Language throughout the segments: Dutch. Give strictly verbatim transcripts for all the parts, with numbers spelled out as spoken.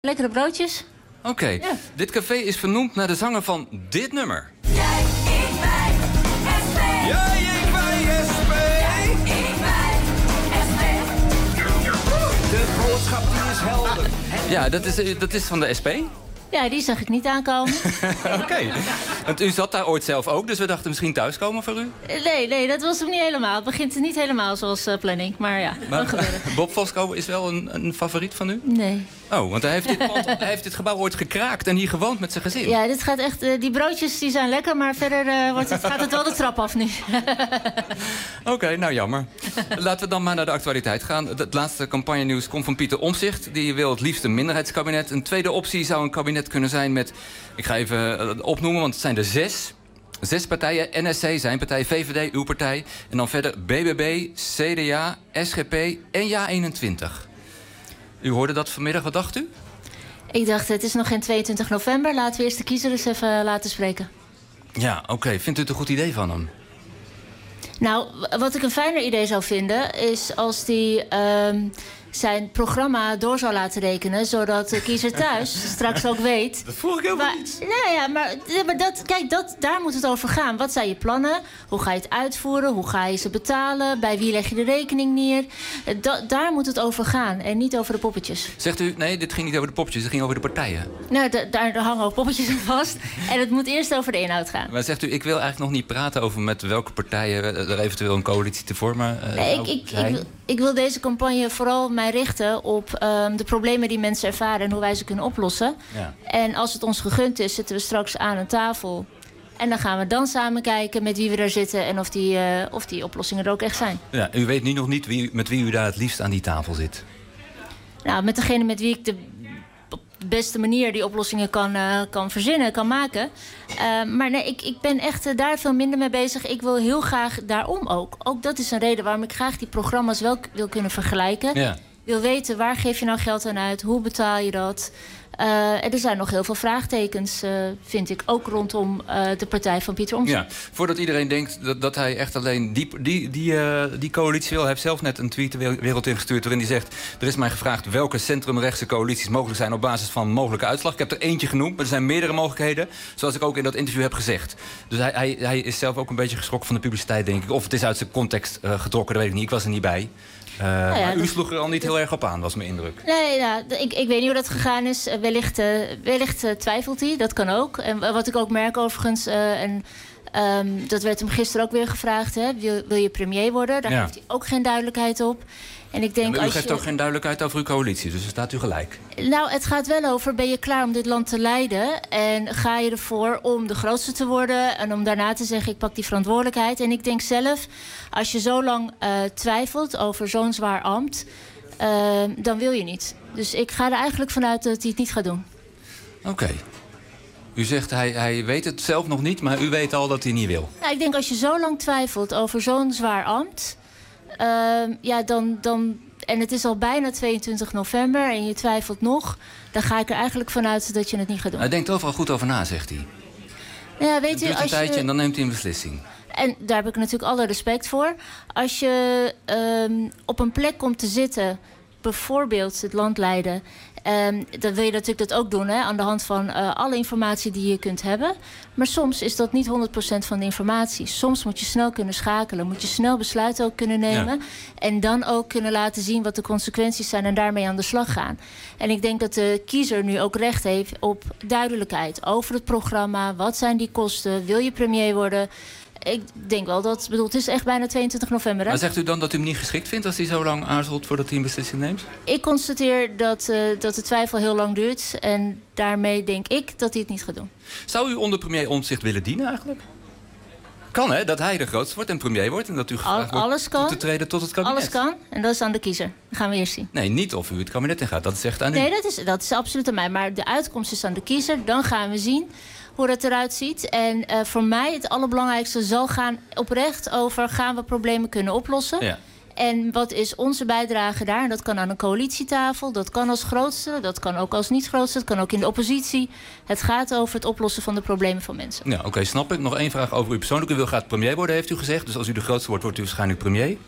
Lekkere broodjes. Oké, okay. ja. Dit café is vernoemd naar de zanger van dit nummer. Jij, ik, wij, S P. Jij, ik, wij, S P. Jij, ik, wij, S P. De boodschap die is helder. Ja, dat is, dat is van de S P? Ja, die zag ik niet aankomen. Oké, okay. Want u zat daar ooit zelf ook, dus we dachten misschien thuiskomen voor u? Nee, nee, dat was hem niet helemaal. Het begint niet helemaal zoals uh, planning, maar ja, maar, gebeuren. Bob Fosco is wel een, een favoriet van u? Nee. Oh, want hij heeft, dit pand, hij heeft dit gebouw ooit gekraakt en hier gewoond met zijn gezin. Ja, dit gaat echt, uh, die broodjes die zijn lekker, maar verder uh, wordt het, gaat het wel de trap af nu. Oké, okay, nou jammer. Laten we dan maar naar de actualiteit gaan. Het laatste campagnenieuws komt van Pieter Omtzigt. Die wil het liefst een minderheidskabinet. Een tweede optie zou een kabinet kunnen zijn met... Ik ga even opnoemen, want het zijn er zes. Zes partijen. N S C, zijn partij, V V D, uw partij. En dan verder B B B, C D A, S G P en Ja eenentwintig. U hoorde dat vanmiddag, wat dacht u? Ik dacht, het is nog geen tweeëntwintig november. Laten we eerst de kiezer eens even laten spreken. Ja, oké. Okay. Vindt u het een goed idee van hem? Nou, wat ik een fijner idee zou vinden... is als die um, zijn programma door zou laten rekenen... zodat de kiezer thuis straks ook weet... Dat vroeg ik helemaal niet. Nou ja, maar, maar dat, kijk, dat, daar moet het over gaan. Wat zijn je plannen? Hoe ga je het uitvoeren? Hoe ga je ze betalen? Bij wie leg je de rekening neer? Da, daar moet het over gaan en niet over de poppetjes. Zegt u, nee, dit ging niet over de poppetjes, het ging over de partijen. Nou, da, daar, daar hangen ook poppetjes aan vast. En het moet eerst over de inhoud gaan. Maar zegt u, ik wil eigenlijk nog niet praten over met welke partijen... er eventueel een coalitie te vormen uh, nee, ik, ik, ik, wil, ik wil deze campagne vooral mij richten op um, de problemen die mensen ervaren... en hoe wij ze kunnen oplossen. Ja. En als het ons gegund is, zitten we straks aan een tafel... En dan gaan we dan samen kijken met wie we daar zitten... en of die, uh, of die oplossingen er ook echt zijn. Ja, u weet nu nog niet wie, met wie u daar het liefst aan die tafel zit? Nou, met degene met wie ik de, op de beste manier... die oplossingen kan, uh, kan verzinnen, kan maken. Uh, maar nee, ik, ik ben echt uh, daar veel minder mee bezig. Ik wil heel graag daarom ook. Ook dat is een reden waarom ik graag die programma's wel wil kunnen vergelijken. Ja. Wil weten, waar geef je nou geld aan uit? Hoe betaal je dat? Uh, en er zijn nog heel veel vraagtekens, uh, vind ik, ook rondom uh, de partij van Pieter Omtzigt. Ja, voordat iedereen denkt dat, dat hij echt alleen die, die, die, uh, die coalitie wil... hij heeft zelf net een tweet de wereld ingestuurd waarin hij zegt... er is mij gevraagd welke centrumrechtse coalities mogelijk zijn... op basis van mogelijke uitslag. Ik heb er eentje genoemd, maar er zijn meerdere mogelijkheden... zoals ik ook in dat interview heb gezegd. Dus hij, hij, hij is zelf ook een beetje geschrokken van de publiciteit, denk ik. Of het is uit zijn context uh, getrokken, dat weet ik niet. Ik was er niet bij. Uh, nou ja, maar u dat... sloeg er al niet heel erg op aan, was mijn indruk. Nee, ja, ik, ik weet niet hoe dat gegaan is. Uh, wellicht uh, wellicht uh, twijfelt hij, dat kan ook. En wat ik ook merk overigens... Uh, en, um, dat werd hem gisteren ook weer gevraagd. Hè? Wil, wil je premier worden? Daar ja. heeft hij ook geen duidelijkheid op. En ik denk, ja, maar u als geeft je... ook geen duidelijkheid over uw coalitie, dus daar staat u gelijk. Nou, het gaat wel over, ben je klaar om dit land te leiden? En ga je ervoor om de grootste te worden? En om daarna te zeggen, ik pak die verantwoordelijkheid. En ik denk zelf, als je zo lang uh, twijfelt over zo'n zwaar ambt... Uh, dan wil je niet. Dus ik ga er eigenlijk vanuit dat hij het niet gaat doen. Oké. Okay. U zegt, hij, hij weet het zelf nog niet, maar u weet al dat hij niet wil. Nou, ik denk, als je zo lang twijfelt over zo'n zwaar ambt... Uh, ja, dan, dan, en het is al bijna tweeëntwintig november en je twijfelt nog... dan ga ik er eigenlijk vanuit dat je het niet gaat doen. Hij denkt overal goed over na, zegt hij. Ja, weet het u, duurt een als tijdje je... en dan neemt hij een beslissing. En daar heb ik natuurlijk alle respect voor. Als je um, op een plek komt te zitten, bijvoorbeeld het land leiden... Um, dan wil je natuurlijk dat ook doen, hè, aan de hand van uh, alle informatie die je kunt hebben. Maar soms is dat niet honderd procent van de informatie. Soms moet je snel kunnen schakelen, moet je snel besluiten ook kunnen nemen. Ja. En dan ook kunnen laten zien wat de consequenties zijn en daarmee aan de slag gaan. En ik denk dat de kiezer nu ook recht heeft op duidelijkheid over het programma. Wat zijn die kosten? Wil je premier worden? Ik denk wel dat, bedoel, het is echt bijna tweeëntwintig november. Hè? Maar zegt u dan dat u hem niet geschikt vindt als hij zo lang aarzelt voordat hij een beslissing neemt? Ik constateer dat, uh, dat de twijfel heel lang duurt. En daarmee denk ik dat hij het niet gaat doen. Zou u onder premier Omtzigt willen dienen eigenlijk? Kan, hè, dat hij de grootste wordt en premier wordt... en dat u gevraagd Al, wordt toe te treden tot het kabinet. Alles kan, en dat is aan de kiezer. Dat gaan we eerst zien. Nee, niet of u het kabinet ingaat, dat is echt aan u. Nee, dat is, dat is absoluut aan mij. Maar de uitkomst is aan de kiezer. Dan gaan we zien hoe dat eruit ziet. En uh, voor mij het allerbelangrijkste zal gaan oprecht over... gaan we problemen kunnen oplossen? Ja. En wat is onze bijdrage daar? En dat kan aan een coalitietafel, dat kan als grootste... dat kan ook als niet grootste, dat kan ook in de oppositie. Het gaat over het oplossen van de problemen van mensen. Ja, oké, okay, snap ik. Nog één vraag over u persoonlijk. U wil graag premier worden, heeft u gezegd. Dus als u de grootste wordt, wordt u waarschijnlijk premier.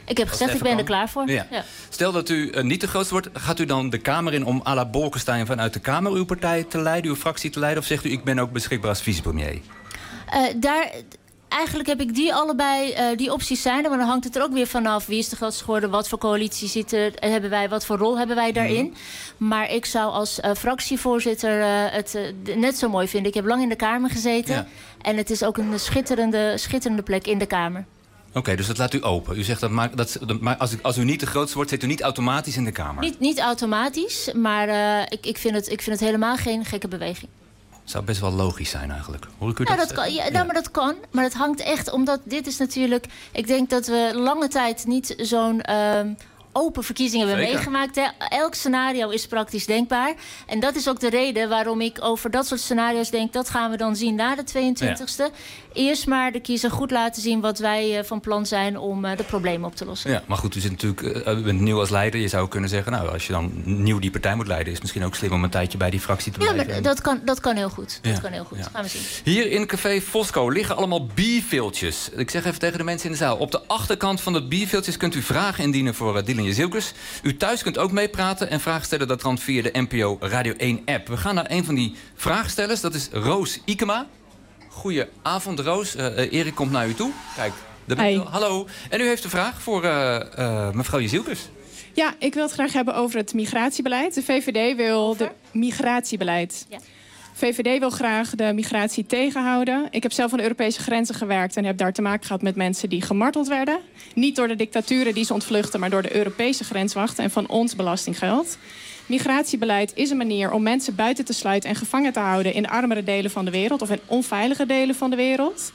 Ik heb gezegd, ik ben er klaar voor. Ja. Ja. Stel dat u uh, niet de grootste wordt, gaat u dan de Kamer in om à la Bolkestein vanuit de Kamer uw partij te leiden, uw fractie te leiden? Of zegt u, ik ben ook beschikbaar als vicepremier? Uh, daar... Eigenlijk heb ik die allebei, uh, die opties zijn er. Maar dan hangt het er ook weer vanaf. Wie is de grootste geworden? Wat voor coalitie zit er, hebben wij? Wat voor rol hebben wij daarin? Mm. Maar ik zou als uh, fractievoorzitter uh, het uh, net zo mooi vinden. Ik heb lang in de Kamer gezeten. Ja. En het is ook een schitterende, schitterende plek in de Kamer. Oké, okay, dus dat laat u open. U zegt dat, maakt, dat, dat als, u, als u niet de grootste wordt, zit u niet automatisch in de Kamer? Niet, niet automatisch, maar uh, ik, ik, vind het, ik vind het helemaal geen gekke beweging. Zou best wel logisch zijn eigenlijk. Hoor ik u ja, dat dat kan, ja, ja. Nou, maar dat kan. Maar het hangt echt omdat dit is natuurlijk... Ik denk dat we lange tijd niet zo'n um, open verkiezingen hebben Zeker. meegemaakt. Hè. Elk scenario is praktisch denkbaar. En dat is ook de reden waarom ik over dat soort scenario's denk... dat gaan we dan zien na de tweeëntwintigste. Ja. Eerst maar de kiezer goed laten zien wat wij uh, van plan zijn... om uh, de problemen op te lossen. Ja, maar goed, u, zit natuurlijk, uh, u bent nieuw als leider. Je zou kunnen zeggen, nou, als je dan nieuw die partij moet leiden... is het misschien ook slim om een tijdje bij die fractie te blijven. Ja, maar dat kan, dat kan heel goed. Ja. Dat kan heel goed. Ja. Gaan we zien. Hier in Café Fosco liggen allemaal bierviltjes. Ik zeg even tegen de mensen in de zaal. Op de achterkant van de bierviltjes kunt u vragen indienen voor uh, Dylan Jezielkes. U thuis kunt ook meepraten en vragen stellen. Dat kan via de N P O Radio één app. We gaan naar een van die vraagstellers. Dat is Roos Ikema. Goedenavond, Roos. Uh, uh, Erik komt naar u toe. Kijk, daar ben je. Hallo. En u heeft een vraag voor uh, uh, mevrouw Jezielkes. Ja, ik wil het graag hebben over het migratiebeleid. De V V D wil over? de migratiebeleid. Ja. V V D wil graag de migratie tegenhouden. Ik heb zelf aan de Europese grenzen gewerkt... en heb daar te maken gehad met mensen die gemarteld werden. Niet door de dictaturen die ze ontvluchten... maar door de Europese grenswachten en van ons belastinggeld. Migratiebeleid is een manier om mensen buiten te sluiten... en gevangen te houden in de armere delen van de wereld... of in onveilige delen van de wereld.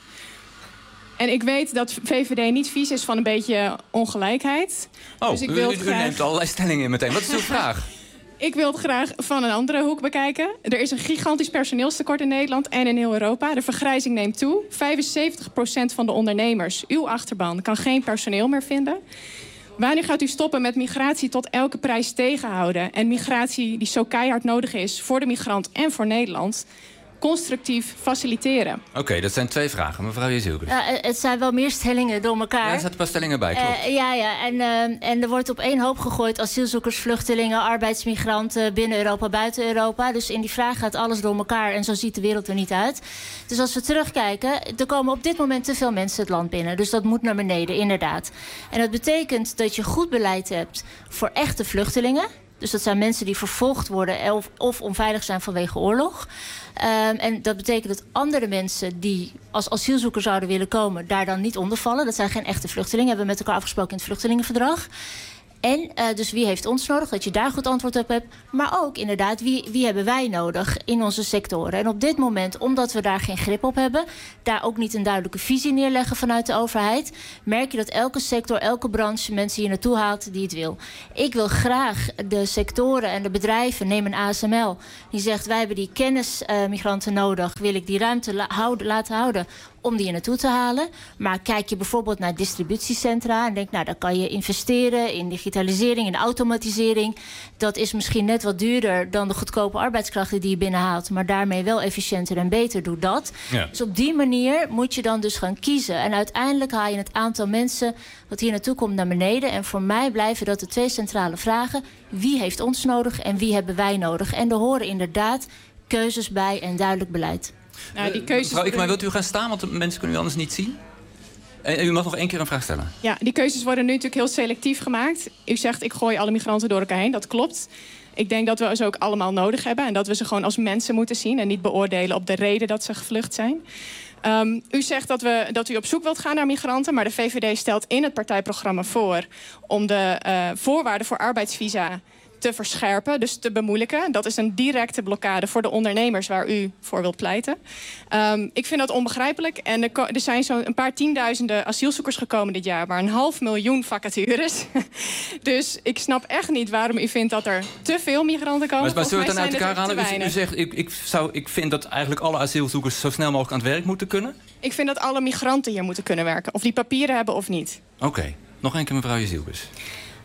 En ik weet dat V V D niet vies is van een beetje ongelijkheid. Oh, dus ik wil u, u graag... neemt allerlei stellingen in meteen. Wat is uw vraag? Ik wil het graag van een andere hoek bekijken. Er is een gigantisch personeelstekort in Nederland en in heel Europa. De vergrijzing neemt toe. vijfenzeventig procent van de ondernemers, uw achterban, kan geen personeel meer vinden. Wanneer gaat u stoppen met migratie tot elke prijs tegenhouden? En migratie die zo keihard nodig is voor de migrant en voor Nederland... constructief faciliteren. Oké, okay, dat zijn twee vragen. Mevrouw Jezielkes. Ja, het zijn wel meer stellingen door elkaar. Ja, er zaten een paar stellingen bij, klopt. Uh, ja, ja. En, uh, en er wordt op één hoop gegooid... asielzoekers, vluchtelingen, arbeidsmigranten... binnen Europa, buiten Europa. Dus in die vraag gaat alles door elkaar... en zo ziet de wereld er niet uit. Dus als we terugkijken... er komen op dit moment te veel mensen het land binnen. Dus dat moet naar beneden, inderdaad. En dat betekent dat je goed beleid hebt... voor echte vluchtelingen... Dus dat zijn mensen die vervolgd worden of, of onveilig zijn vanwege oorlog. Um, en dat betekent dat andere mensen die als asielzoeker zouden willen komen... daar dan niet onder vallen. Dat zijn geen echte vluchtelingen. Hebben we met elkaar afgesproken in het vluchtelingenverdrag. En uh, dus wie heeft ons nodig? Dat je daar goed antwoord op hebt. Maar ook inderdaad, wie, wie hebben wij nodig in onze sectoren? En op dit moment, omdat we daar geen grip op hebben... daar ook niet een duidelijke visie neerleggen vanuit de overheid... merk je dat elke sector, elke branche mensen hier naartoe haalt die het wil. Ik wil graag de sectoren en de bedrijven, neem een A S M L... die zegt, wij hebben die kennismigranten uh, nodig... wil ik die ruimte la- houden, laten houden... om die hier naartoe te halen. Maar kijk je bijvoorbeeld naar distributiecentra... en denk, nou, dan kan je investeren in digitalisering, in automatisering. Dat is misschien net wat duurder dan de goedkope arbeidskrachten die je binnenhaalt... maar daarmee wel efficiënter en beter doet dat. Ja. Dus op die manier moet je dan dus gaan kiezen. En uiteindelijk haal je het aantal mensen wat hier naartoe komt naar beneden. En voor mij blijven dat de twee centrale vragen. Wie heeft ons nodig en wie hebben wij nodig? En er horen inderdaad keuzes bij en duidelijk beleid. Nou, die keuzes... Mevrouw Ikema, wilt u gaan staan? Want de mensen kunnen u anders niet zien. En u mag nog één keer een vraag stellen. Ja, die keuzes worden nu natuurlijk heel selectief gemaakt. U zegt, ik gooi alle migranten door elkaar heen. Dat klopt. Ik denk dat we ze ook allemaal nodig hebben. En dat we ze gewoon als mensen moeten zien. En niet beoordelen op de reden dat ze gevlucht zijn. Um, u zegt dat, we, dat u op zoek wilt gaan naar migranten. Maar de V V D stelt in het partijprogramma voor... om de uh, voorwaarden voor arbeidsvisa... te verscherpen, dus te bemoeilijken. Dat is een directe blokkade voor de ondernemers waar u voor wilt pleiten. Um, ik vind dat onbegrijpelijk. En er, er zijn zo'n een paar tienduizenden asielzoekers gekomen dit jaar... maar een half miljoen vacatures. Dus ik snap echt niet waarom u vindt dat er te veel migranten komen. Maar, maar zullen we het dan uit elkaar halen? U, u zegt, ik, ik, zou, ik vind dat eigenlijk alle asielzoekers... zo snel mogelijk aan het werk moeten kunnen? Ik vind dat alle migranten hier moeten kunnen werken. Of die papieren hebben of niet. Oké. Okay. Nog één keer mevrouw Jezielkes.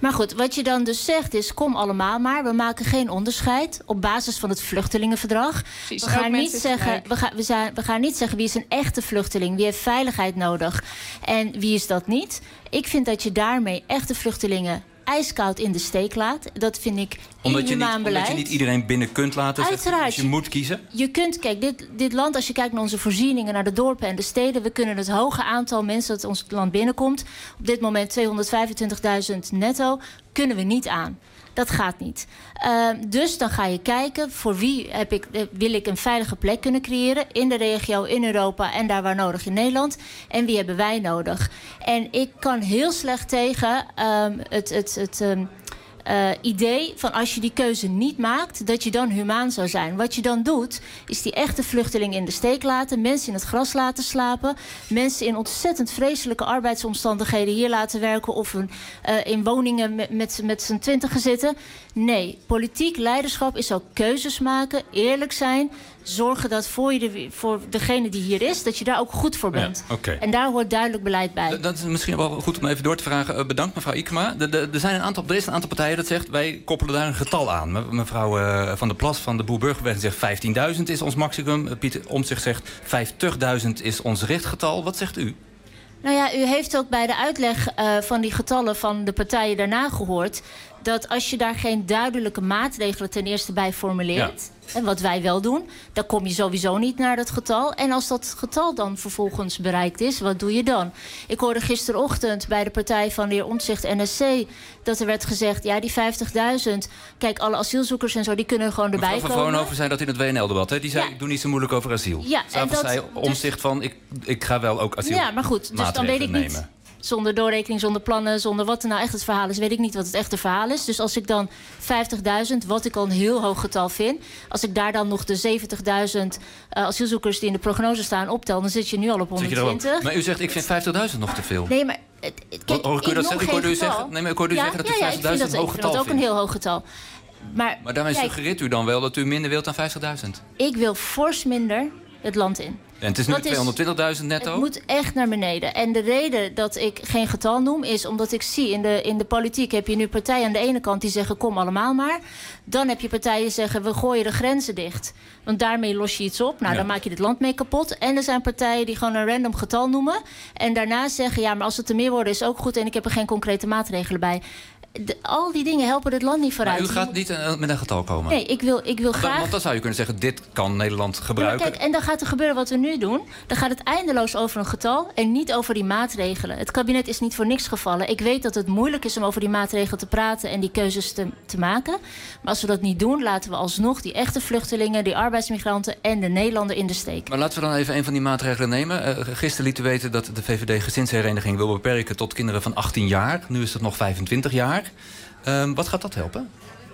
Maar goed, wat je dan dus zegt is, kom allemaal maar. We maken geen onderscheid op basis van het vluchtelingenverdrag. Precies, we, gaan elk niet mens is zeggen, gelijk. we, gaan, we, zijn, we gaan niet zeggen wie is een echte vluchteling. Wie heeft veiligheid nodig en wie is dat niet. Ik vind dat je daarmee echte vluchtelingen ijskoud in de steek laat. Dat vind ik Omdat je, niet, inhumaan beleid. omdat je niet iedereen binnen kunt laten. Uiteraard. Dus je moet kiezen. Je kunt, kijk, dit, dit land, als je kijkt naar onze voorzieningen, naar de dorpen en de steden, we kunnen het hoge aantal mensen dat ons land binnenkomt, op dit moment tweehonderdvijfentwintigduizend netto, kunnen we niet aan. Dat gaat niet. Uh, dus dan ga je kijken, voor wie heb ik, wil ik een veilige plek kunnen creëren in de regio, in Europa en daar waar nodig in Nederland. En wie hebben wij nodig? En ik kan heel slecht tegen um, het, het, het um, uh, idee van als je die keuze niet maakt, dat je dan humaan zou zijn. Wat je dan doet, is die echte vluchtelingen in de steek laten, mensen in het gras laten slapen, mensen in ontzettend vreselijke arbeidsomstandigheden hier laten werken of een, uh, in woningen met, met, met z'n twintigen zitten. Nee, politiek leiderschap is ook keuzes maken, eerlijk zijn, zorgen dat voor, je de, voor degene die hier is, dat je daar ook goed voor bent. Ja, okay. En daar hoort duidelijk beleid bij. Dat is misschien wel goed om even door te vragen. Uh, bedankt mevrouw Ikema. De, de, er, zijn een aantal, er is een aantal partijen dat zegt, wij koppelen daar een getal aan. Me, mevrouw uh, Van der Plas van de Boer-Burgerbeweging zegt vijftienduizend is ons maximum. Uh, Pieter Omtzigt zegt vijftigduizend is ons richtgetal. Wat zegt u? Nou ja, u heeft ook bij de uitleg uh, van die getallen van de partijen daarna gehoord dat als je daar geen duidelijke maatregelen ten eerste bij formuleert, ja, en wat wij wel doen, dan kom je sowieso niet naar dat getal. En als dat getal dan vervolgens bereikt is, wat doe je dan? Ik hoorde gisterochtend bij de partij van de heer Omtzigt N S C dat er werd gezegd, ja, die vijftigduizend, kijk, alle asielzoekers en zo, die kunnen gewoon erbij Mevrouw komen. Van Vroonhoven zei dat in het W N L-debat. Die zei, Ja. ik doe niet zo moeilijk over asiel. Ja, en dat- zei dus- Omtzigt van, ik, ik ga wel ook asiel Ja, maar goed, dus dan weet ik niet, nemen. zonder doorrekening, zonder plannen, zonder wat er nou echt het verhaal is, weet ik niet wat het echte verhaal is. Dus als ik dan vijftigduizend, wat ik al een heel hoog getal vind, als ik daar dan nog de zeventigduizend uh, asielzoekers die in de prognose staan optel, dan zit je nu al op Zit je er ook? honderdtwintig. Maar u zegt, ik vind vijftigduizend nog te veel. Nee, maar het- het- kijk, Hoor ik u dat noem zeggen? Ik geen hoorde u getal. zeggen, nee, maar ik hoorde u ja, zeggen dat u ja, ja, ik vind vijftigduizend dat, een ik hoog vind dat getal ook een vindt. heel hoog getal. Maar, Maar daarmee kijk, suggereert u dan wel dat u minder wilt dan vijftigduizend. ik wil fors minder het land in. En het is nu Dat is- tweehonderdtwintigduizend netto. Het moet echt naar beneden. En de reden dat ik geen getal noem is omdat ik zie in de, in de politiek heb je nu partijen aan de ene kant die zeggen kom allemaal maar. Dan heb je partijen die zeggen we gooien de grenzen dicht. Want daarmee los je iets op. Nou, Ja. dan maak je het land mee kapot. En er zijn partijen die gewoon een random getal noemen. En daarna zeggen ja, maar als het er meer worden is ook goed en ik heb er geen concrete maatregelen bij. De, al die dingen helpen het land niet vooruit. Maar u gaat niet uh, met een getal komen. Nee, ik wil, ik wil Want, graag... want dan zou je kunnen zeggen, dit kan Nederland Ja, maar gebruiken. kijk, en dan gaat er gebeuren wat we nu doen. Dan gaat het eindeloos over een getal en niet over die maatregelen. Het kabinet is niet voor niks gevallen. Ik weet dat het moeilijk is om over die maatregelen te praten en die keuzes te, te maken. Maar als we dat niet doen, laten we alsnog die echte vluchtelingen, die arbeidsmigranten en de Nederlander in de steek. Maar laten we dan even een van die maatregelen nemen. Uh, gisteren liet u weten dat de V V D gezinshereniging wil beperken tot kinderen van achttien jaar. Nu is dat nog vijfentwintig jaar. Um, wat gaat dat helpen?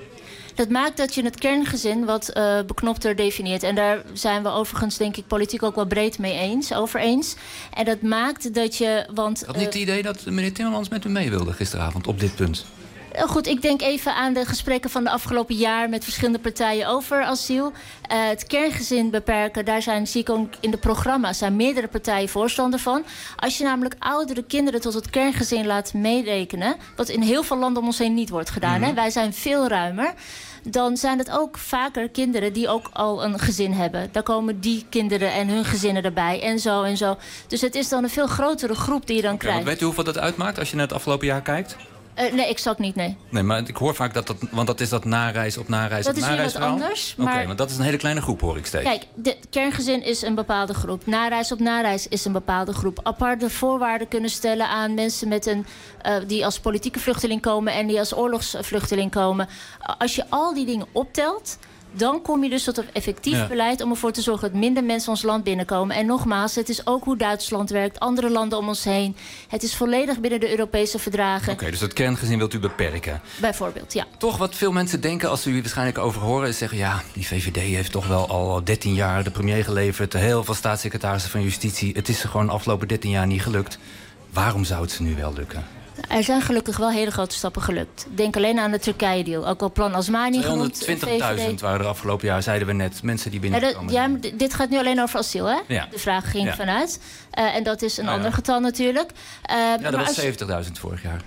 Dat maakt dat je het kerngezin wat uh, beknopter definieert. En daar zijn we overigens, denk ik, politiek ook wel breed mee eens, over eens. En dat maakt dat je... Want, Ik had niet het idee dat meneer Timmermans met u mee wilde gisteravond op dit punt. Uh, goed, ik denk even aan de gesprekken van de afgelopen jaar met verschillende partijen over asiel. Uh, het kerngezin beperken, daar zijn, zie ik ook in de programma's, zijn meerdere partijen voorstander van. Als je namelijk oudere kinderen tot het kerngezin laat meerekenen, wat in heel veel landen om ons heen niet wordt gedaan, mm-hmm. hè? Wij zijn veel ruimer. Dan zijn het ook vaker kinderen die ook al een gezin hebben. Daar komen die kinderen en hun gezinnen erbij en zo en zo. Dus het is dan een veel grotere groep die je dan Okay, krijgt. Weet u hoeveel dat uitmaakt als je naar het afgelopen jaar kijkt? Uh, nee, exact niet, nee. Nee, maar ik hoor vaak dat dat... Want dat is dat nareis op nareis Dat op is weer nareis wat verhaal. anders, Oké, maar- want dat is een hele kleine groep, hoor ik steeds. Kijk, de kerngezin is een bepaalde groep. Nareis op nareis is een bepaalde groep. Aparte voorwaarden kunnen stellen aan mensen met een, uh, die als politieke vluchteling komen en die als oorlogsvluchteling komen. Als je al die dingen optelt, dan kom je dus tot een effectief Ja. beleid om ervoor te zorgen dat minder mensen ons land binnenkomen. En nogmaals, het is ook hoe Duitsland werkt, andere landen om ons heen. Het is volledig binnen de Europese verdragen. Oké, dus het kerngezin wilt u beperken. Bijvoorbeeld, ja. Toch wat veel mensen denken als ze u waarschijnlijk over horen... is zeggen, ja, die V V D heeft toch wel al dertien jaar de premier geleverd... heel veel staatssecretarissen van Justitie. Het is er gewoon de afgelopen dertien jaar niet gelukt. Waarom zou het ze nu wel lukken? Er zijn gelukkig wel hele grote stappen gelukt. Denk alleen aan de Turkije-deal. Ook al plan Asmani genoemd. tweehonderdtwintigduizend waren er afgelopen jaar, zeiden we net. Mensen die Ja, dat, binnenkomen. ja, maar d- dit gaat nu alleen over asiel, hè? Ja. De vraag ging Ja. vanuit. Uh, en dat is een Ja, ja. ander getal natuurlijk. Uh, Ja, dat maar was als- zeventigduizend vorig jaar.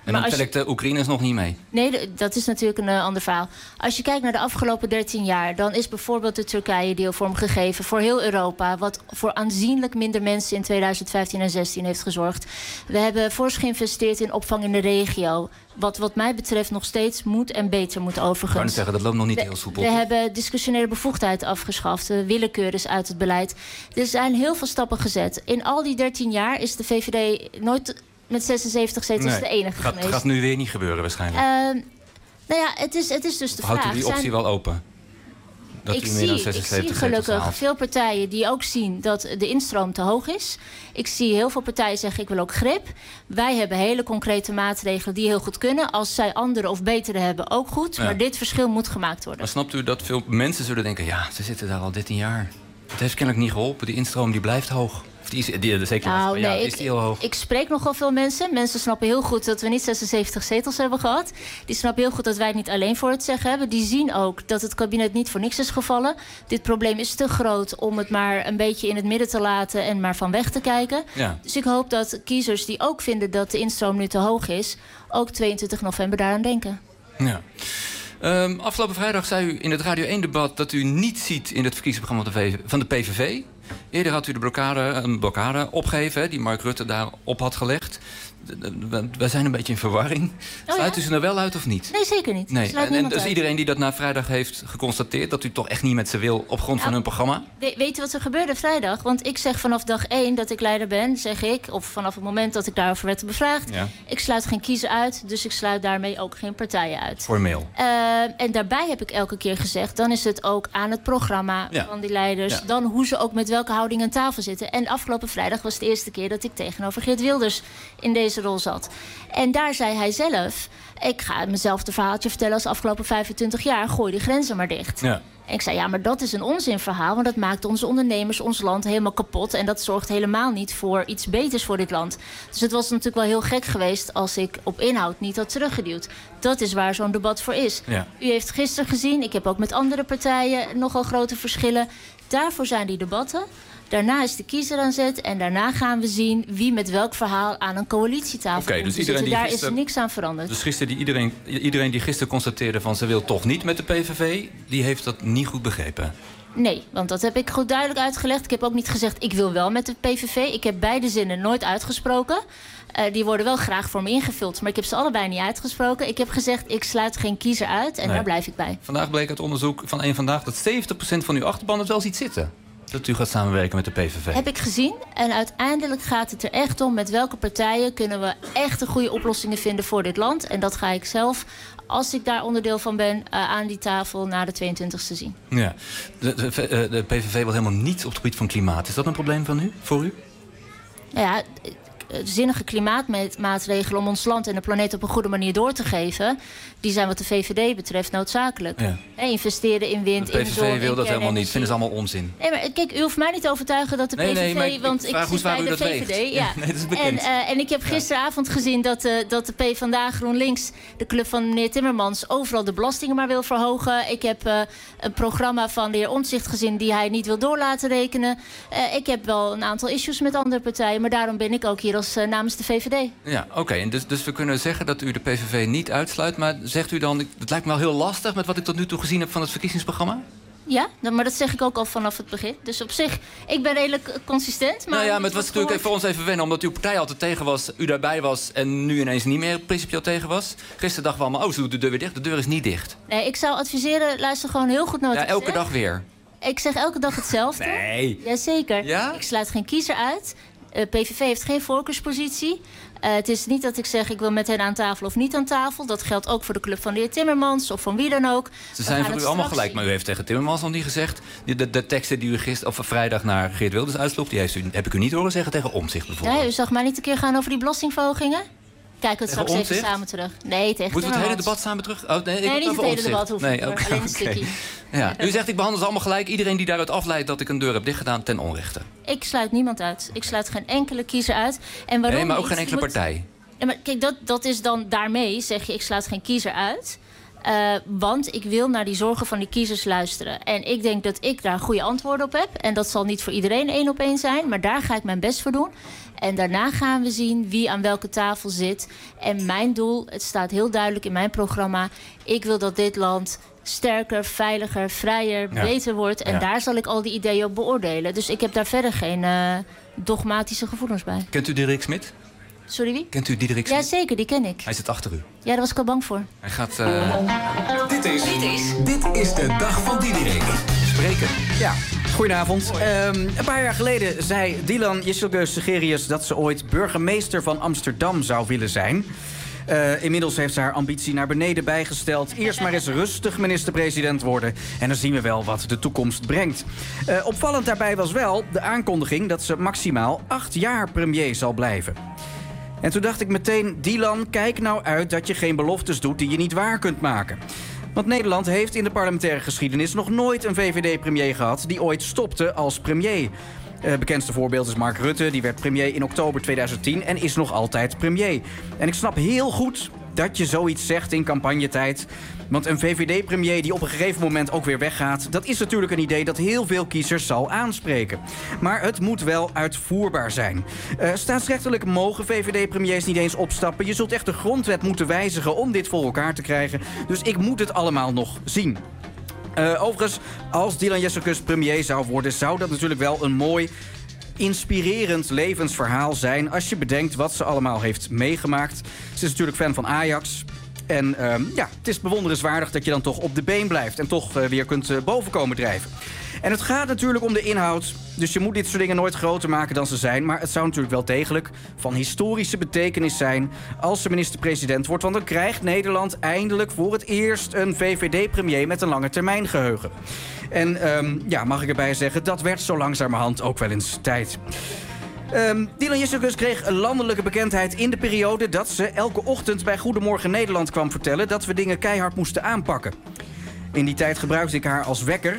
En dan tel ik de Oekraïners nog niet mee. Nee, d- dat is natuurlijk een uh, ander verhaal. Als je kijkt naar de afgelopen dertien jaar... dan is bijvoorbeeld de Turkije-deal vormgegeven voor heel Europa... wat voor aanzienlijk minder mensen in tweeduizend vijftien en zestien heeft gezorgd. We hebben fors geïnvesteerd in opvang in de regio... wat wat mij betreft nog steeds moet en beter moet overigens. Ik kan zeggen, dat loopt nog niet we, heel soepel. We hebben discretionaire bevoegdheid afgeschaft. De willekeur is uit het beleid. Er zijn heel veel stappen gezet. In al die dertien jaar is de V V D nooit... met zesenzeventig zetels nee, de enige gaat, geweest. gaat nu weer niet gebeuren waarschijnlijk. Uh, nou ja, het is, het is dus de Houdt vraag. u die optie zijn... wel open? Dat ik, u meer zie, dan ik zesenzeventig zie gelukkig veel partijen die ook zien dat de instroom te hoog is. Ik zie heel veel partijen zeggen, ik wil ook grip. Wij hebben hele concrete maatregelen die heel goed kunnen. Als zij andere of betere hebben, ook goed. Ja. Maar dit verschil moet gemaakt worden. Maar snapt u dat veel mensen zullen denken... ja, ze zitten daar al dertien jaar. Het heeft kennelijk niet geholpen. Die instroom die blijft hoog. Of die is, die, zeker Nou, ja, nee, is die heel hoog. Ik, ik spreek nogal veel mensen. Mensen snappen heel goed dat we niet zesenzeventig zetels hebben gehad. Die snappen heel goed dat wij het niet alleen voor het zeggen hebben. Die zien ook dat het kabinet niet voor niks is gevallen. Dit probleem is te groot om het maar een beetje in het midden te laten... en maar van weg te kijken. Ja. Dus ik hoop dat kiezers die ook vinden dat de instroom nu te hoog is... ook tweeëntwintig november daaraan denken. Ja. Um, afgelopen vrijdag zei u in het Radio één-debat... dat u niet ziet in het verkiezingsprogramma van de, van de P V V. Eerder had u de blokkade, een blokkade opgegeven... Hè, die Mark Rutte daarop had gelegd. Wij zijn een beetje in verwarring. Oh, Sluit u ja? ze er wel uit of niet? Nee, zeker niet. Nee. Sluit En, en niemand dus uit. iedereen die dat na vrijdag heeft geconstateerd... dat u toch echt niet met ze wil op grond Ja. van hun programma? We, weet je wat er gebeurde vrijdag? Want ik zeg vanaf dag één dat ik leider ben, zeg ik... of vanaf het moment dat ik daarover werd bevraagd... Ja. ik sluit geen kiezer uit, dus ik sluit daarmee ook geen partijen uit. Formeel. Uh, en daarbij heb ik elke keer gezegd... dan is het ook aan het programma Ja. van die leiders... Ja. dan hoe ze ook met welke houding aan tafel zitten. En afgelopen vrijdag was de eerste keer dat ik tegenover Geert Wilders... in deze rol zat. En daar zei hij zelf... ik ga mezelf de verhaaltje vertellen als de afgelopen vijfentwintig jaar... gooi de grenzen maar dicht. Ja. En ik zei, ja, maar dat is een onzinverhaal... want dat maakt onze ondernemers, ons land helemaal kapot... en dat zorgt helemaal niet voor iets beters voor dit land. Dus het was natuurlijk wel heel gek geweest... als ik op inhoud niet had teruggeduwd. Dat is waar zo'n debat voor is. Ja. U heeft gisteren gezien, ik heb ook met andere partijen... nogal grote verschillen. Daarvoor zijn die debatten. Daarna is de kiezer aan zet en daarna gaan we zien... wie met welk verhaal aan een coalitietafel Oké, komt dus te iedereen zitten. die Daar gisteren- is niks aan veranderd. Dus gisteren die iedereen, iedereen die gisteren constateerde van... ze wil toch niet met de P V V, die heeft dat niet goed begrepen. Nee, want dat heb ik goed duidelijk uitgelegd. Ik heb ook niet gezegd, ik wil wel met de P V V. Ik heb beide zinnen nooit uitgesproken. Uh, die worden wel graag voor me ingevuld, maar ik heb ze allebei niet uitgesproken. Ik heb gezegd, ik sluit geen kiezer uit en Nee. daar blijf ik bij. Vandaag bleek uit onderzoek van één Vandaag... dat zeventig procent van uw achterban het wel ziet zitten. Dat u gaat samenwerken met de P V V. Heb ik gezien. En uiteindelijk gaat het er echt om... met welke partijen kunnen we echt de goede oplossingen vinden voor dit land. En dat ga ik zelf, als ik daar onderdeel van ben... Uh, aan die tafel na de tweeëntwintigste zien. Ja. De, de, de, de P V V wil helemaal niets op het gebied van klimaat. Is dat een probleem van u, voor u? Nou ja, zinnige klimaatmaatregelen om ons land en de planeet op een goede manier door te geven... die zijn wat de V V D betreft noodzakelijk. Ja. He, investeren in wind, De in P V zon, V wil in dat helemaal niet. kernenergie. Vinden ze allemaal onzin. Nee, maar kijk, u hoeft mij niet te overtuigen dat de Nee, P V V... nee, maar ik- want ik ik vraag hoe zit zwaar bij u de dat V V D. weegt. Ja. Nee, dat is en, bekend. uh, en ik heb gisteravond gezien dat, uh, dat de PvdA GroenLinks... de club van meneer Timmermans overal de belastingen maar wil verhogen. Ik heb uh, een programma van de heer Omtzigt gezien... die hij niet wil door laten rekenen. Uh, ik heb wel een aantal issues met andere partijen... maar daarom ben ik ook hier als uh, namens de V V D. Ja, oké. Okay. Dus, dus we kunnen zeggen dat u de P V V niet uitsluit. Maar zegt u dan, het lijkt me wel heel lastig... met wat ik tot nu toe gezien heb van het verkiezingsprogramma? Ja, maar dat zeg ik ook al vanaf het begin. Dus op zich, ik ben redelijk consistent. Maar nou ja, maar het was wordt natuurlijk even voor ons even wennen... omdat uw partij altijd tegen was, u daarbij was... en nu ineens niet meer principieel tegen was. Gisteren dachten we allemaal, oh, ze doet de deur weer dicht. De deur is niet dicht. Nee, ik zou adviseren, luister gewoon heel goed naar wat Ja, ik elke zeg. dag weer. Ik zeg elke dag hetzelfde. Nee. Jazeker. Ja? Ik sluit geen kiezer uit. Uh, P V V heeft geen voorkeurspositie. Uh, het is niet dat ik zeg, ik wil met hen aan tafel of niet aan tafel. Dat geldt ook voor de club van de heer Timmermans of van wie dan ook. Ze zijn voor u allemaal gelijk, maar u heeft tegen Timmermans nog niet gezegd... De, de, de teksten die u gisteren of vrijdag naar Geert Wilders uitsloeg... die heeft u, heb ik u niet horen zeggen tegen Omtzigt bijvoorbeeld. Nee, u zag mij niet een keer gaan over die belastingverhogingen? Kijken we het straks even samen terug. Nee, tegen Moeten we het hele Timmermans. debat samen terug? Oh, nee, ik Nee, heb niet het over hele Omtzigt. debat hoeft nee, niet, hoor. oké, Alleen een oké. stukje. Ja. U zegt, ik behandel ze allemaal gelijk. Iedereen die daaruit afleidt dat ik een deur heb dichtgedaan, ten onrechte. Ik sluit niemand uit. Ik sluit geen enkele kiezer uit. En waarom Nee, maar ook niet? geen enkele Je moet- partij. Ja, maar kijk, dat, dat is dan daarmee, zeg je, ik sluit geen kiezer uit. Uh, want ik wil naar die zorgen van die kiezers luisteren. En ik denk dat ik daar goede antwoorden op heb. En dat zal niet voor iedereen één op één zijn. Maar daar ga ik mijn best voor doen. En daarna gaan we zien wie aan welke tafel zit. En mijn doel, het staat heel duidelijk in mijn programma. Ik wil dat dit land sterker, veiliger, vrijer, ja. beter wordt. En ja. daar zal ik al die ideeën op beoordelen. Dus ik heb daar verder geen uh, dogmatische gevoelens bij. Kent u Diederik Smit? Sorry, wie? Kent u Diederik Smit? Ja, zeker, die ken ik. Hij zit achter u. Ja, daar was ik al bang voor. Hij gaat... Uh... Dit, is, dit, is, dit is de dag van Diederik. Spreken. Ja, goedenavond. Um, een paar jaar geleden zei Dylan Jezielkus-Segerius dat ze ooit burgemeester van Amsterdam zou willen zijn. Uh, inmiddels heeft ze haar ambitie naar beneden bijgesteld. Eerst maar eens rustig minister-president worden. En dan zien we wel wat de toekomst brengt. Uh, opvallend daarbij was wel de aankondiging dat ze maximaal acht jaar premier zal blijven. En toen dacht ik meteen, Dylan, kijk nou uit dat je geen beloftes doet die je niet waar kunt maken. Want Nederland heeft in de parlementaire geschiedenis nog nooit een V V D-premier gehad die ooit stopte als premier. Het bekendste voorbeeld is Mark Rutte. Die werd premier in oktober tweeduizend tien en is nog altijd premier. En ik snap heel goed dat je zoiets zegt in campagnetijd. Want een V V D-premier die op een gegeven moment ook weer weggaat, dat is natuurlijk een idee dat heel veel kiezers zal aanspreken. Maar het moet wel uitvoerbaar zijn. Uh, staatsrechtelijk mogen V V D-premiers niet eens opstappen. Je zult echt de grondwet moeten wijzigen om dit voor elkaar te krijgen. Dus ik moet het allemaal nog zien. Uh, overigens, als Dylan Jezielkus premier zou worden, zou dat natuurlijk wel een mooi, inspirerend levensverhaal zijn als je bedenkt wat ze allemaal heeft meegemaakt. Ze is natuurlijk fan van Ajax. En uh, ja, het is bewonderenswaardig dat je dan toch op de been blijft en toch uh, weer kunt uh, bovenkomen drijven. En het gaat natuurlijk om de inhoud, dus je moet dit soort dingen nooit groter maken dan ze zijn. Maar het zou natuurlijk wel degelijk van historische betekenis zijn als ze minister-president wordt. Want dan krijgt Nederland eindelijk voor het eerst een V V D-premier met een lange termijn geheugen. En um, ja, mag ik erbij zeggen, dat werd zo langzamerhand ook wel eens tijd. Um, Dylan Jezielkus kreeg een landelijke bekendheid in de periode dat ze elke ochtend bij Goedemorgen Nederland kwam vertellen dat we dingen keihard moesten aanpakken. In die tijd gebruikte ik haar als wekker.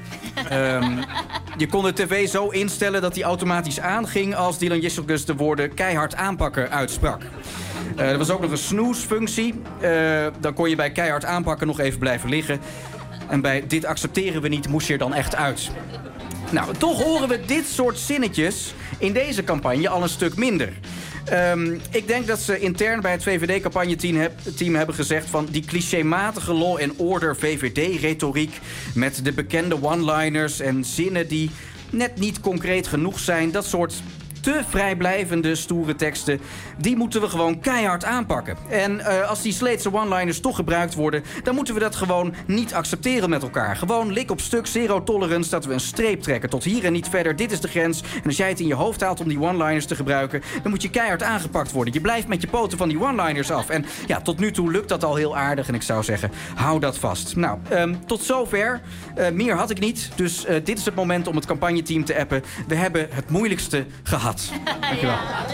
Um, je kon de tv zo instellen dat die automatisch aanging als Dylan Jezielkus de woorden keihard aanpakken uitsprak. Uh, er was ook nog een snoesfunctie. Uh, dan kon je bij keihard aanpakken nog even blijven liggen. En bij dit accepteren we niet moest je er dan echt uit. Nou, toch horen we dit soort zinnetjes in deze campagne al een stuk minder. Um, ik denk dat ze intern bij het V V D-campagneteam heb, team hebben gezegd van die clichématige law and order V V D-retoriek met de bekende one-liners en zinnen die net niet concreet genoeg zijn. Dat soort te vrijblijvende, stoere teksten, die moeten we gewoon keihard aanpakken. En uh, als die sleetse one-liners toch gebruikt worden, dan moeten we dat gewoon niet accepteren met elkaar. Gewoon lik op stuk, zero tolerance, dat we een streep trekken. Tot hier en niet verder, dit is de grens. En als jij het in je hoofd haalt om die one-liners te gebruiken, dan moet je keihard aangepakt worden. Je blijft met je poten van die one-liners af. En ja, tot nu toe lukt dat al heel aardig. En ik zou zeggen, hou dat vast. Nou, um, tot zover. Uh, meer had ik niet. Dus uh, dit is het moment om het campagneteam te appen. We hebben het moeilijkste gehad. Dankjewel. Ja.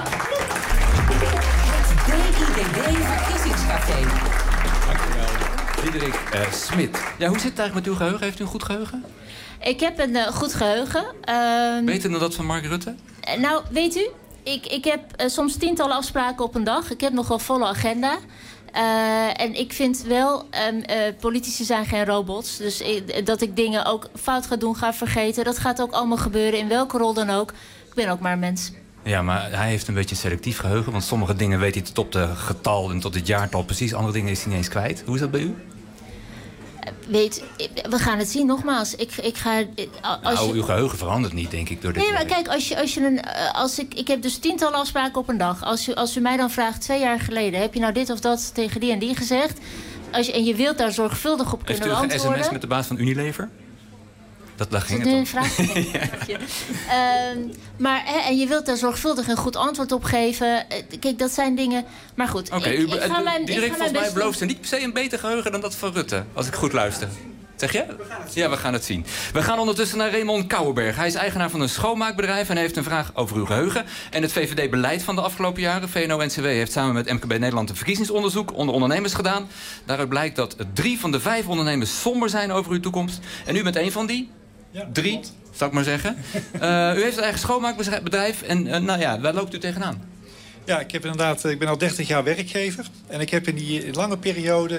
D I D D-verkiezingscafé. Dankjewel. Diederik uh, Smit. Ja, hoe zit het eigenlijk met uw geheugen? Heeft u een goed geheugen? Ik heb een uh, goed geheugen. Um, Beter dan dat van Mark Rutte? Uh, nou, weet u, ik, ik heb uh, soms tientallen afspraken op een dag. Ik heb nogal volle agenda. Uh, en ik vind wel, um, uh, politici zijn geen robots. Dus ik, dat ik dingen ook fout ga doen, ga vergeten. Dat gaat ook allemaal gebeuren, in welke rol dan ook. Ik ben ook maar een mens. Ja, maar hij heeft een beetje een selectief geheugen. Want sommige dingen weet hij tot op de getal en tot het jaartal precies. Andere dingen is hij niet eens kwijt. Hoe is dat bij u? Weet, we gaan het zien, nogmaals. Ik, ik ga, als nou, je... uw geheugen verandert niet, denk ik, door dit Nee, maar werk. kijk, als je, als je een, als ik, ik heb dus tientallen afspraken op een dag. Als u, als u mij dan vraagt, twee jaar geleden, heb je nou dit of dat tegen die en die gezegd? Als je, en je wilt daar zorgvuldig op Heeft kunnen u een antwoorden. sms met de baas van Unilever? Dat, daar ging Is het het nu een vraag? ja. um, maar hè, en je wilt daar zorgvuldig een goed antwoord op geven. Kijk, dat zijn dingen. Maar goed, Oké, ik, u, ik ga mijn, Diederik, ik ga mijn volgens mij best belooft doen. ze niet per se een beter geheugen dan dat van Rutte. Als ik goed luister. Zeg je? Ja, we gaan het zien. We gaan ondertussen naar Raymond Kouwenberg. Hij is eigenaar van een schoonmaakbedrijf en hij heeft een vraag over uw geheugen. En het V V D-beleid van de afgelopen jaren. V N O N C W heeft samen met M K B Nederland een verkiezingsonderzoek onder ondernemers gedaan. Daaruit blijkt dat drie van de vijf ondernemers somber zijn over uw toekomst. En u bent een van die? Ja, drie, klopt. Zou ik maar zeggen. Uh, u heeft een eigen schoonmaakbedrijf en uh, nou ja, waar loopt u tegenaan? Ja, ik heb inderdaad, ik ben al dertig jaar werkgever. En ik heb in die lange periode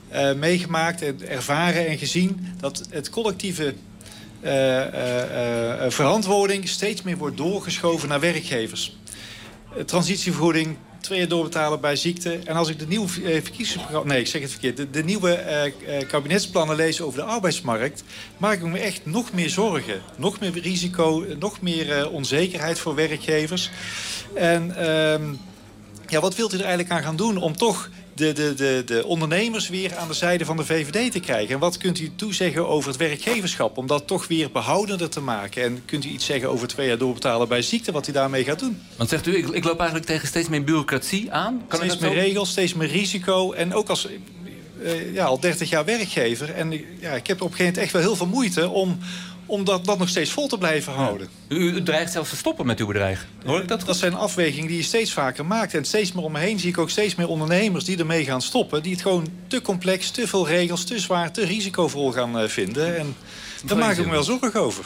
uh, meegemaakt en ervaren en gezien dat het collectieve uh, uh, uh, verantwoording steeds meer wordt doorgeschoven naar werkgevers. Uh, transitievergoeding, twee jaar doorbetalen bij ziekte. En als ik de nieuwe uh, verkiezingsprogramma... Nee, ik zeg het verkeerd. De, de nieuwe uh, uh, kabinetsplannen lees over de arbeidsmarkt, maak ik me echt nog meer zorgen. Nog meer risico, nog meer uh, onzekerheid voor werkgevers. En uh, ja, wat wilt u er eigenlijk aan gaan doen om toch de, de, de, de ondernemers weer aan de zijde van de V V D te krijgen? En wat kunt u toezeggen over het werkgeverschap om dat toch weer behoudender te maken? En kunt u iets zeggen over twee jaar doorbetalen bij ziekte, wat u daarmee gaat doen? Want zegt u, ik, ik loop eigenlijk tegen steeds meer bureaucratie aan. Kan steeds meer regels, steeds meer risico. En ook als uh, ja, al dertig jaar werkgever. En ja, ik heb op een gegeven moment echt wel heel veel moeite om... om dat, dat nog steeds vol te blijven houden. Ja. U, u dreigt zelfs te stoppen met uw bedrijf. Hoor ik dat goed? Dat zijn afwegingen die je steeds vaker maakt. En steeds meer om me heen zie ik ook steeds meer ondernemers die ermee gaan stoppen. Die het gewoon te complex, te veel regels, te zwaar, te risicovol gaan uh, vinden. En daar maak ik me wel zorgen over.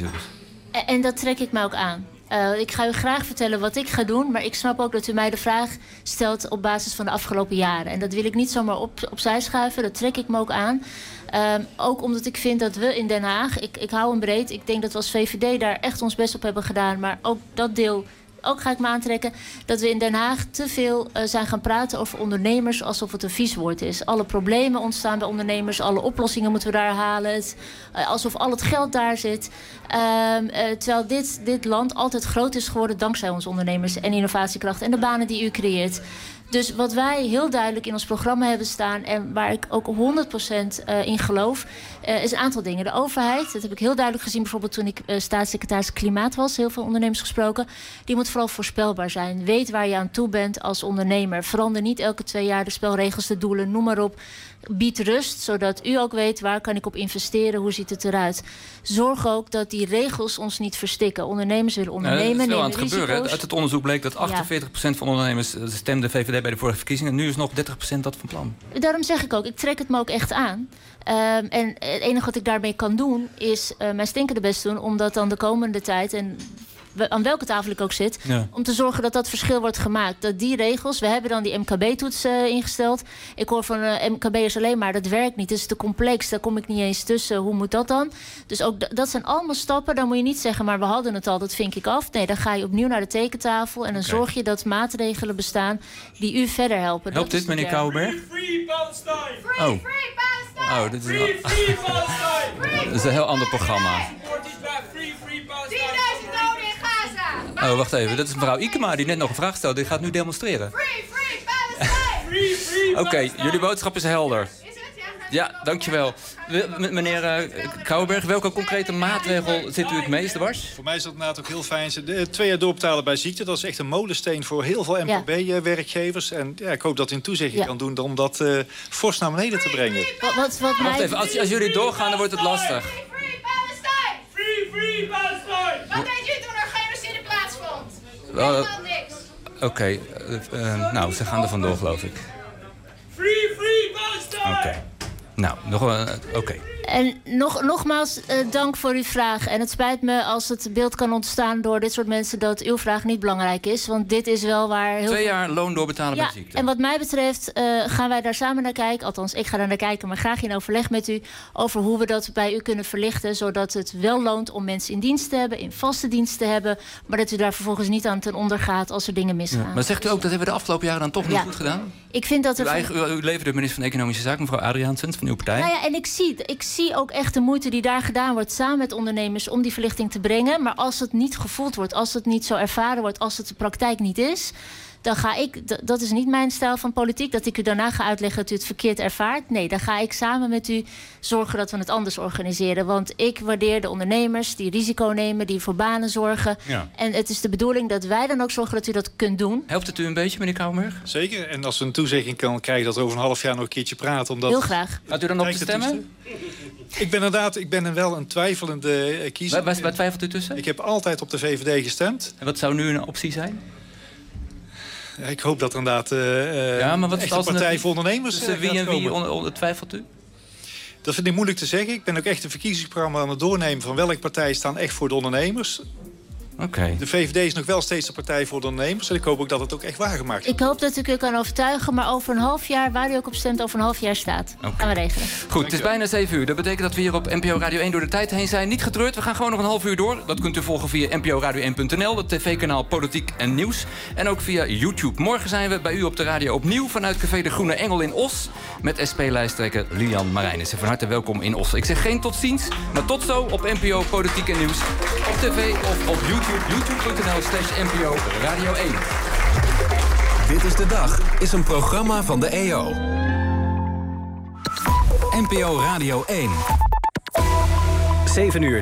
En, en dat trek ik me ook aan. Uh, ik ga u graag vertellen wat ik ga doen, maar ik snap ook dat u mij de vraag stelt op basis van de afgelopen jaren. En dat wil ik niet zomaar op, opzij schuiven, dat trek ik me ook aan. Um, ook omdat ik vind dat we in Den Haag, ik, ik hou hem breed, ik denk dat we als V V D daar echt ons best op hebben gedaan, maar ook dat deel, ook ga ik me aantrekken, dat we in Den Haag te veel uh, zijn gaan praten over ondernemers alsof het een vies woord is. Alle problemen ontstaan bij ondernemers, alle oplossingen moeten we daar halen, het, uh, alsof al het geld daar zit. Um, uh, terwijl dit, dit land altijd groot is geworden dankzij onze ondernemers en innovatiekracht en de banen die u creëert. Dus wat wij heel duidelijk in ons programma hebben staan en waar ik ook honderd procent uh, in geloof, uh, is een aantal dingen. De overheid, dat heb ik heel duidelijk gezien bijvoorbeeld toen ik uh, staatssecretaris Klimaat was, heel veel ondernemers gesproken, die moet vooral voorspelbaar zijn. Weet waar je aan toe bent als ondernemer. Verander niet elke twee jaar de spelregels, de doelen, noem maar op. Bied rust, zodat u ook weet waar kan ik op investeren, hoe ziet het eruit. Zorg ook dat die regels ons niet verstikken. Ondernemers willen ondernemen, ja, dat is wel nemen aan het risico's. gebeuren. Uit het onderzoek bleek dat achtenveertig procent van ondernemers stemde V V D bij de vorige verkiezingen. Nu is nog dertig procent dat van plan. Daarom zeg ik ook, ik trek het me ook echt aan. Um, en het enige wat ik daarmee kan doen, is uh, mijn stinkende best doen om dat dan de komende tijd, en aan welke tafel ik ook zit, ja, om te zorgen dat dat verschil wordt gemaakt. Dat die regels, we hebben dan die M K B-toets uh, ingesteld. Ik hoor van uh, M K B'ers alleen maar, dat werkt niet, het is te complex, daar kom ik niet eens tussen, hoe moet dat dan? Dus ook dat zijn allemaal stappen, dan moet je niet zeggen, maar we hadden het al, dat vink ik af. Nee, dan ga je opnieuw naar de tekentafel en dan okay. zorg je dat maatregelen bestaan die u verder helpen. Helpt dit, meneer Kouwenberg? Free, free Palestine! Oh. Free, free Palestine! Oh, dit is free, een... free Palestine! Dat is een heel ander programma. tienduizend doden in Gaza! Oh, wacht even. Dat is mevrouw Ikema die net nog een vraag stelde. Die gaat nu demonstreren. Free, free Palestine! Free, free Oké, okay, jullie boodschap is helder. Is het? Ja, dankjewel. Meneer uh, Kouwenberg, welke concrete maatregel zit u het meest dwars? Voor mij is dat inderdaad ook heel fijn. De twee jaar doorbetalen bij ziekte, dat is echt een molensteen voor heel veel M K B-werkgevers. En ja, ik hoop dat u een toezegging ja. kan doen om dat uh, fors naar beneden te brengen. Wat, wat, wat Wacht even, als, als jullie doorgaan, dan wordt het lastig. Free, free Palestine! Free, free Palestine! Wat deed u toen er genocide plaatsvond? Helemaal uh, niks. Oké, okay, uh, uh, nou, ze gaan er vandoor, geloof ik. Free, free Palestine! Oké. Okay. Nou, nog wel, uh, oké. Okay. En nog, nogmaals, uh, dank voor uw vraag. En het spijt me als het beeld kan ontstaan door dit soort mensen dat uw vraag niet belangrijk is. Want dit is wel waar heel Twee jaar loon doorbetalen ja, bij ziekte. En wat mij betreft uh, gaan wij daar samen naar kijken. Althans, ik ga daar naar kijken, maar graag in overleg met u over hoe we dat bij u kunnen verlichten. Zodat het wel loont om mensen in dienst te hebben, in vaste dienst te hebben. Maar dat u daar vervolgens niet aan ten onder gaat als er dingen misgaan. Ja, maar zegt u ook, dat hebben we de afgelopen jaren dan toch niet ja. goed gedaan? Ik vind dat er uw, eigen, u, u leverde de minister van Economische Zaken, mevrouw Adriaansens, van uw partij. Nou ja, en ik zie, ik zie ook echt de moeite die daar gedaan wordt samen met ondernemers om die verlichting te brengen. Maar als het niet gevoeld wordt, als het niet zo ervaren wordt, als het de praktijk niet is, dan ga ik, dat is niet mijn stijl van politiek, dat ik u daarna ga uitleggen dat u het verkeerd ervaart. Nee, dan ga ik samen met u zorgen dat we het anders organiseren. Want ik waardeer de ondernemers die risico nemen, die voor banen zorgen. Ja. En het is de bedoeling dat wij dan ook zorgen dat u dat kunt doen. Helpt het u een beetje, meneer Kouwenberg? Zeker. En als we een toezegging kan krijgen dat we over een half jaar nog een keertje praten. Omdat heel graag. Gaat u dan op te stemmen? Ik ben inderdaad, ik ben wel een twijfelende uh, kiezer. Waar, waar twijfelt u tussen? Ik heb altijd op de V V D gestemd. En wat zou nu een optie zijn? Ik hoop dat er inderdaad uh, ja, maar wat is als een partij voor ondernemers tussen wie en wie onder, onder, twijfelt u? Dat vind ik moeilijk te zeggen. Ik ben ook echt een verkiezingsprogramma aan het doornemen van welke partijen staan echt voor de ondernemers. Oké. Okay. De V V D is nog wel steeds de partij voor de ondernemers. En ik hoop ook dat het ook echt waargemaakt wordt. Ik hoop dat ik u kan overtuigen, maar over een half jaar, waar u ook op stemt, over een half jaar staat. Okay. Gaan we regelen. Goed, het is bijna zeven uur. Dat betekent dat we hier op N P O Radio één door de tijd heen zijn. Niet getreurd, we gaan gewoon nog een half uur door. Dat kunt u volgen via N P O Radio één punt n l, het tv-kanaal Politiek en Nieuws. En ook via YouTube. Morgen zijn we bij u op de radio opnieuw vanuit Café de Groene Engel in Os. Met S P-lijsttrekker Lilian Marijnissen. Van harte welkom in Os. Ik zeg geen tot ziens, maar tot zo op N P O Politiek en Nieuws. Op tv of op YouTube, youtube punt n l slash N P O Radio één. Dit is de Dag is een programma van de E O. N P O Radio één. zeven uur.